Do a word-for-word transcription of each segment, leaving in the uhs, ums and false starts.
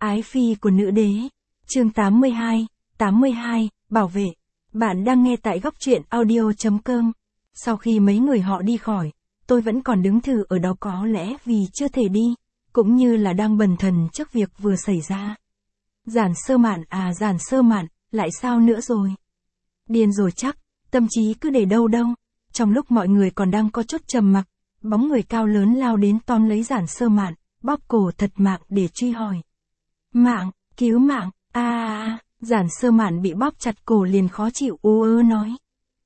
Ái phi của nữ đế. Chương tám mươi hai, tám mươi hai, bảo vệ. Bạn đang nghe tại góc truyện audio chấm com. Sau khi mấy người họ đi khỏi, tôi vẫn còn đứng thử ở đó, có lẽ vì chưa thể đi, cũng như là đang bần thần trước việc vừa xảy ra. Giản Sơ Mạn à Giản Sơ Mạn, lại sao nữa rồi? Điên rồi chắc, tâm trí cứ để đâu đâu. Trong lúc mọi người còn đang có chút trầm mặc, bóng người cao lớn lao đến tóm lấy Giản Sơ Mạn, bóp cổ thật mạng để truy hỏi. Mạng, cứu mạng, a a a, Giản Sơ Mạn bị bóp chặt cổ liền khó chịu ú ớ nói.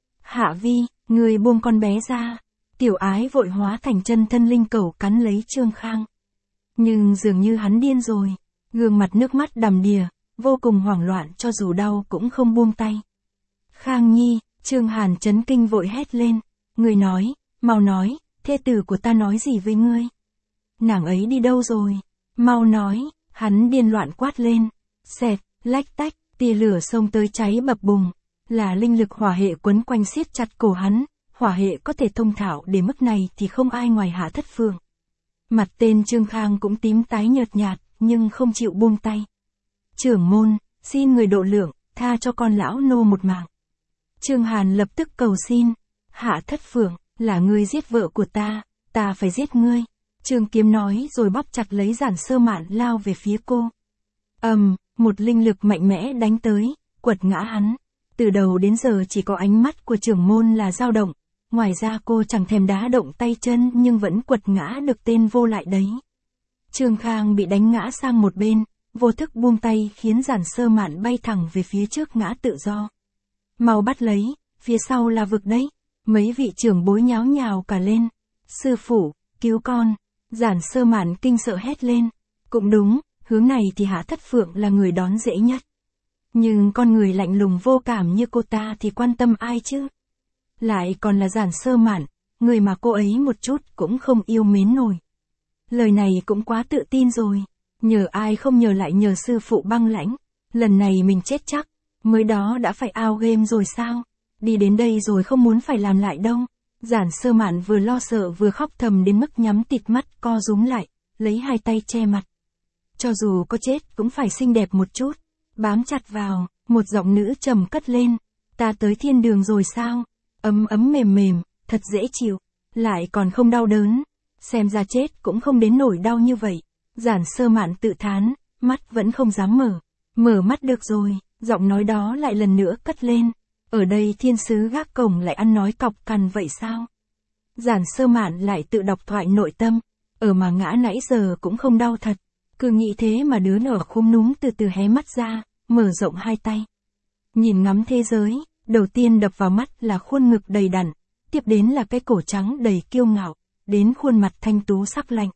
Hạ Vi, người buông con bé ra. Tiểu Ái vội hóa thành chân thân linh cẩu cắn lấy Trương Khang. Nhưng dường như hắn điên rồi, gương mặt nước mắt đầm đìa, vô cùng hoảng loạn cho dù đau cũng không buông tay. Khang Nhi, Trương Hàn chấn kinh vội hét lên, người nói, mau nói, thê tử của ta nói gì với ngươi? Nàng ấy đi đâu rồi? Mau nói, hắn điên loạn quát lên. Xẹt, lách tách, tia lửa xông tới cháy bập bùng, là linh lực hỏa hệ quấn quanh siết chặt cổ hắn, hỏa hệ có thể thông thạo đến mức này thì không ai ngoài Hạ Thất Phượng. Mặt tên Trương Khang cũng tím tái nhợt nhạt, nhưng không chịu buông tay. Trưởng môn, xin người độ lượng, tha cho con lão nô một mạng. Trương Hàn lập tức cầu xin. Hạ Thất Phượng, là ngươi giết vợ của ta, ta phải giết ngươi. Trương Kiếm nói rồi bóp chặt lấy Giản Sơ Mạn lao về phía cô. Ầm, um, một linh lực mạnh mẽ đánh tới, quật ngã hắn. Từ đầu đến giờ chỉ có ánh mắt của trưởng môn là dao động, ngoài ra cô chẳng thèm đá động tay chân nhưng vẫn quật ngã được tên vô lại đấy. Trương Khang bị đánh ngã sang một bên, vô thức buông tay khiến Giản Sơ Mạn bay thẳng về phía trước ngã tự do. Mau bắt lấy, phía sau là vực đấy. Mấy vị trưởng bối nháo nhào cả lên. Sư phụ, cứu con. Giản Sơ Mạn kinh sợ hét lên. Cũng đúng, hướng này thì Hạ Thất Phượng là người đón dễ nhất. Nhưng con người lạnh lùng vô cảm như cô ta thì quan tâm ai chứ? Lại còn là Giản Sơ Mạn, người mà cô ấy một chút cũng không yêu mến nổi. Lời này cũng quá tự tin rồi. Nhờ ai không nhờ lại nhờ sư phụ băng lãnh. Lần này mình chết chắc. Mới đó đã phải out game rồi sao? Đi đến đây rồi không muốn phải làm lại đâu. Giản Sơ Mạn vừa lo sợ vừa khóc thầm đến mức nhắm tịt mắt co rúm lại, lấy hai tay che mặt. Cho dù có chết cũng phải xinh đẹp một chút. Bám chặt vào, một giọng nữ trầm cất lên. Ta tới thiên đường rồi sao? Ấm ấm mềm mềm, thật dễ chịu. Lại còn không đau đớn. Xem ra chết cũng không đến nổi đau như vậy. Giản Sơ Mạn tự thán, mắt vẫn không dám mở. Mở mắt được rồi, giọng nói đó lại lần nữa cất lên. Ở đây thiên sứ gác cổng lại ăn nói cọc cằn vậy sao? Giản Sơ Mạn lại tự đọc thoại nội tâm. Ở mà ngã nãy giờ cũng không đau thật. Cứ nghĩ thế mà đứa ở khúm núm từ từ hé mắt ra, mở rộng hai tay. Nhìn ngắm thế giới, đầu tiên đập vào mắt là khuôn ngực đầy đặn, tiếp đến là cái cổ trắng đầy kiêu ngạo, đến khuôn mặt thanh tú sắc lạnh.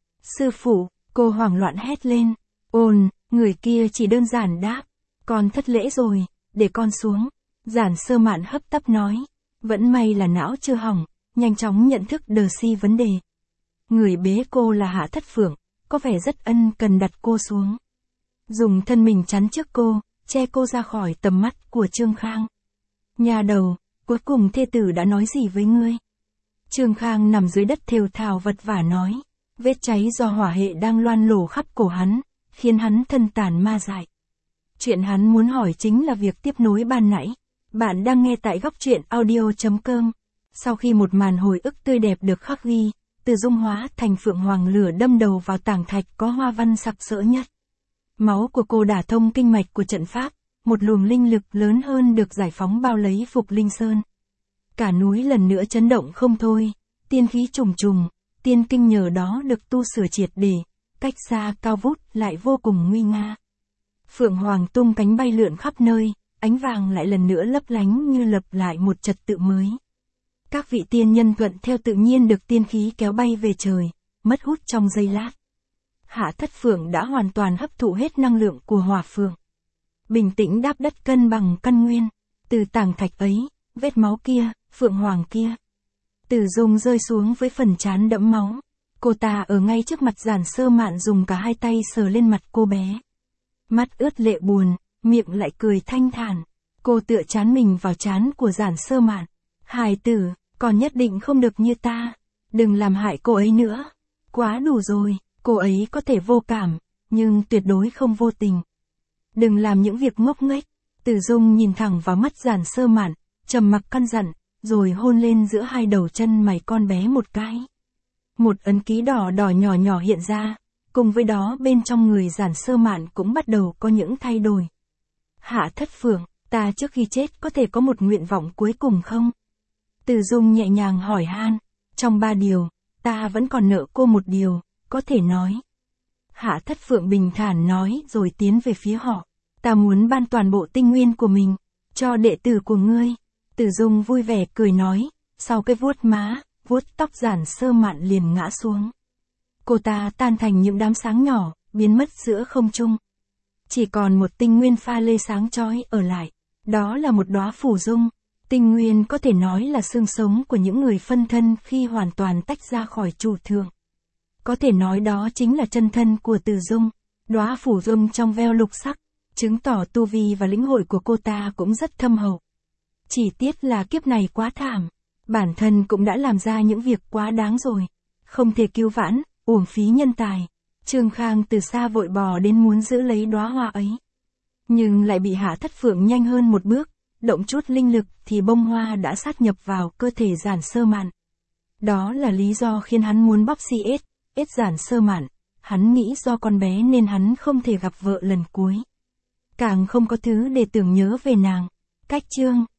Sư phụ, cô hoảng loạn hét lên. Ồn, người kia chỉ đơn giản đáp. Con thất lễ rồi, để con xuống. Giản Sơ Mạn hấp tấp nói. Vẫn may là não chưa hỏng, nhanh chóng nhận thức đờ si vấn đề. Người bế cô là Hạ Thất Phượng, có vẻ rất ân cần đặt cô xuống. Dùng thân mình chắn trước cô, che cô ra khỏi tầm mắt của Trương Khang. Nhà đầu, cuối cùng thê tử đã nói gì với ngươi? Trương Khang nằm dưới đất thều thào vật vả nói. Vết cháy do hỏa hệ đang loan lổ khắp cổ hắn, khiến hắn thân tàn ma dại. Chuyện hắn muốn hỏi chính là việc tiếp nối ban nãy. Bạn đang nghe tại góc truyện audio chấm com. Sau khi một màn hồi ức tươi đẹp được khắc ghi, từ dung hóa thành phượng hoàng lửa đâm đầu vào tảng thạch có hoa văn sặc sỡ nhất. Máu của cô đả thông kinh mạch của trận pháp, một luồng linh lực lớn hơn được giải phóng bao lấy Phục Linh Sơn. Cả núi lần nữa chấn động không thôi, tiên khí trùng trùng, tiên kinh nhờ đó được tu sửa triệt để, cách xa cao vút lại vô cùng nguy nga. Phượng hoàng tung cánh bay lượn khắp nơi, ánh vàng lại lần nữa lấp lánh như lập lại một trật tự mới. Các vị tiên nhân thuận theo tự nhiên được tiên khí kéo bay về trời, mất hút trong giây lát. Hạ Thất Phượng đã hoàn toàn hấp thụ hết năng lượng của hỏa phượng. Bình tĩnh đáp đất cân bằng căn nguyên, từ tảng thạch ấy, vết máu kia, phượng hoàng kia. Từ dung rơi xuống với phần trán đẫm máu. Cô ta ở ngay trước mặt Giản Sơ Mạn dùng cả hai tay sờ lên mặt cô bé. Mắt ướt lệ buồn, miệng lại cười thanh thản. Cô tựa trán mình vào trán của Giản Sơ Mạn. Hài tử, còn nhất định không được như ta. Đừng làm hại cô ấy nữa. Quá đủ rồi, cô ấy có thể vô cảm, nhưng tuyệt đối không vô tình. Đừng làm những việc ngốc nghếch. Từ Dung nhìn thẳng vào mắt Giản Sơ Mạn, trầm mặc căn dặn, rồi hôn lên giữa hai đầu chân mày con bé một cái. Một ấn ký đỏ đỏ nhỏ nhỏ hiện ra, cùng với đó bên trong người Giản Sơ Mạn cũng bắt đầu có những thay đổi. Hạ Thất Phượng, ta trước khi chết có thể có một nguyện vọng cuối cùng không? Từ Dung nhẹ nhàng hỏi han, trong ba điều, ta vẫn còn nợ cô một điều, có thể nói. Hạ Thất Phượng bình thản nói rồi tiến về phía họ. Ta muốn ban toàn bộ tinh nguyên của mình, cho đệ tử của ngươi. Từ Dung vui vẻ cười nói, sau cái vuốt má, vuốt tóc Giản Sơ Mạn liền ngã xuống. Cô ta tan thành những đám sáng nhỏ, biến mất giữa không trung. Chỉ còn một tinh nguyên pha lê sáng chói ở lại. Đó là một đóa phù dung. Tinh nguyên có thể nói là xương sống của những người phân thân khi hoàn toàn tách ra khỏi chủ thượng. Có thể nói đó chính là chân thân của Từ Dung. Đóa phù dung trong veo lục sắc, chứng tỏ tu vi và lĩnh hội của cô ta cũng rất thâm hậu. Chỉ tiếc là kiếp này quá thảm. Bản thân cũng đã làm ra những việc quá đáng rồi. Không thể cứu vãn, uổng phí nhân tài. Trương Khang từ xa vội bò đến muốn giữ lấy đóa hoa ấy. Nhưng lại bị Hạ Thất Phượng nhanh hơn một bước, động chút linh lực thì bông hoa đã sát nhập vào cơ thể Giản Sơ Mạn. Đó là lý do khiến hắn muốn bóp xi ết, ết Giản Sơ Mạn. Hắn nghĩ do con bé nên hắn không thể gặp vợ lần cuối. Càng không có thứ để tưởng nhớ về nàng. Cách chương